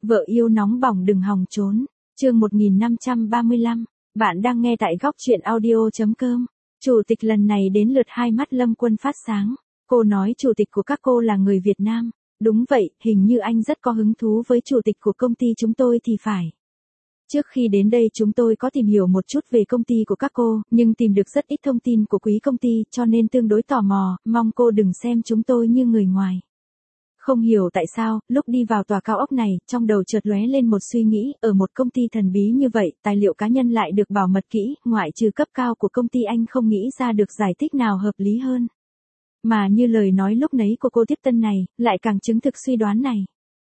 Vợ yêu nóng bỏng đừng hòng trốn. Chương 1535. Bạn đang nghe tại góc truyện audio.com. Chủ tịch lần này đến lượt hai mắt Lâm Quân phát sáng. Cô nói chủ tịch của các cô là người Việt Nam. Đúng vậy, hình như anh rất có hứng thú với chủ tịch của công ty chúng tôi thì phải. Trước khi đến đây chúng tôi có tìm hiểu một chút về công ty của các cô, nhưng tìm được rất ít thông tin của quý công ty cho nên tương đối tò mò, mong cô đừng xem chúng tôi như người ngoài. Không hiểu tại sao, lúc đi vào tòa cao ốc này, trong đầu chợt lóe lên một suy nghĩ, ở một công ty thần bí như vậy, tài liệu cá nhân lại được bảo mật kỹ, ngoại trừ cấp cao của công ty anh không nghĩ ra được giải thích nào hợp lý hơn. Mà như lời nói lúc nấy của cô tiếp tân này, lại càng chứng thực suy đoán này.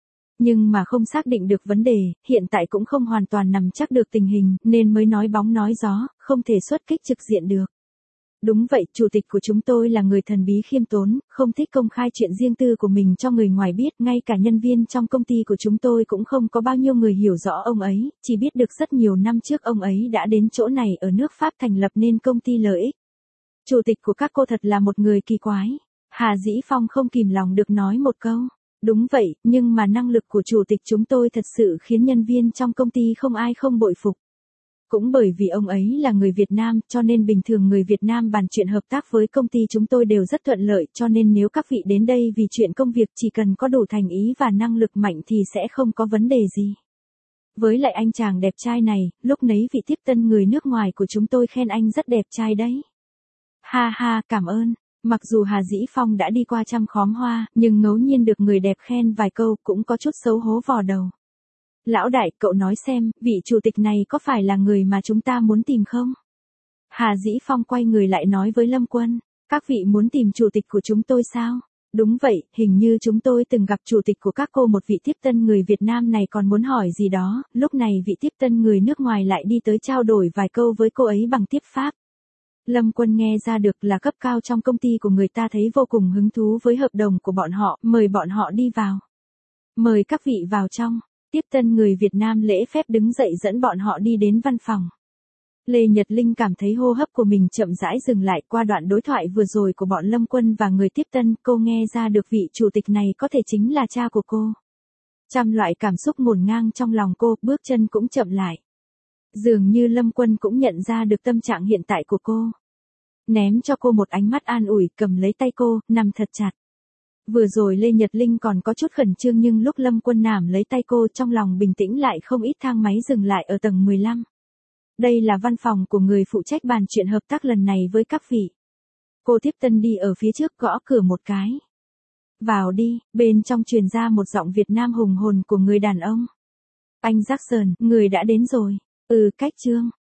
Nhưng mà không xác định được vấn đề, hiện tại cũng không hoàn toàn nắm chắc được tình hình, nên mới nói bóng nói gió, không thể xuất kích trực diện được. Đúng vậy, chủ tịch của chúng tôi là người thần bí khiêm tốn, không thích công khai chuyện riêng tư của mình cho người ngoài biết, ngay cả nhân viên trong công ty của chúng tôi cũng không có bao nhiêu người hiểu rõ ông ấy, chỉ biết được rất nhiều năm trước ông ấy đã đến chỗ này ở nước Pháp thành lập nên công ty lợi ích. Chủ tịch của các cô thật là một người kỳ quái. Hà Dĩ Phong không kìm lòng được nói một câu. Đúng vậy, nhưng mà năng lực của chủ tịch chúng tôi thật sự khiến nhân viên trong công ty không ai không bội phục. Cũng bởi vì ông ấy là người Việt Nam, cho nên bình thường người Việt Nam bàn chuyện hợp tác với công ty chúng tôi đều rất thuận lợi, cho nên nếu các vị đến đây vì chuyện công việc chỉ cần có đủ thành ý và năng lực mạnh thì sẽ không có vấn đề gì. Với lại anh chàng đẹp trai này, lúc nấy vị tiếp tân người nước ngoài của chúng tôi khen anh rất đẹp trai đấy. Ha ha, cảm ơn. Mặc dù Hà Dĩ Phong đã đi qua trăm khóm hoa, nhưng ngẫu nhiên được người đẹp khen vài câu cũng có chút xấu hổ vò đầu. Lão đại, cậu nói xem, vị chủ tịch này có phải là người mà chúng ta muốn tìm không? Hà Dĩ Phong quay người lại nói với Lâm Quân, các vị muốn tìm chủ tịch của chúng tôi sao? Đúng vậy, hình như chúng tôi từng gặp chủ tịch của các cô, một vị tiếp tân người Việt Nam này còn muốn hỏi gì đó, lúc này vị tiếp tân người nước ngoài lại đi tới trao đổi vài câu với cô ấy bằng tiếp pháp. Lâm Quân nghe ra được là cấp cao trong công ty của người ta thấy vô cùng hứng thú với hợp đồng của bọn họ, mời bọn họ đi vào. Mời các vị vào trong. Tiếp tân người Việt Nam lễ phép đứng dậy dẫn bọn họ đi đến văn phòng. Lê Nhật Linh cảm thấy hô hấp của mình chậm rãi dừng lại qua đoạn đối thoại vừa rồi của bọn Lâm Quân và người tiếp tân, cô nghe ra được vị chủ tịch này có thể chính là cha của cô. Trăm loại cảm xúc ngổn ngang trong lòng cô, bước chân cũng chậm lại. Dường như Lâm Quân cũng nhận ra được tâm trạng hiện tại của cô. Ném cho cô một ánh mắt an ủi, cầm lấy tay cô, nằm thật chặt. Vừa rồi Lê Nhật Linh còn có chút khẩn trương nhưng lúc Lâm Quân nắm lấy tay cô trong lòng bình tĩnh lại không ít. Thang máy dừng lại ở tầng 15. Đây là văn phòng của người phụ trách bàn chuyện hợp tác lần này với các vị. Cô tiếp tân đi ở phía trước gõ cửa một cái. Vào đi, bên trong truyền ra một giọng Việt Nam hùng hồn của người đàn ông. Anh Jackson, người đã đến rồi. Cách Trương.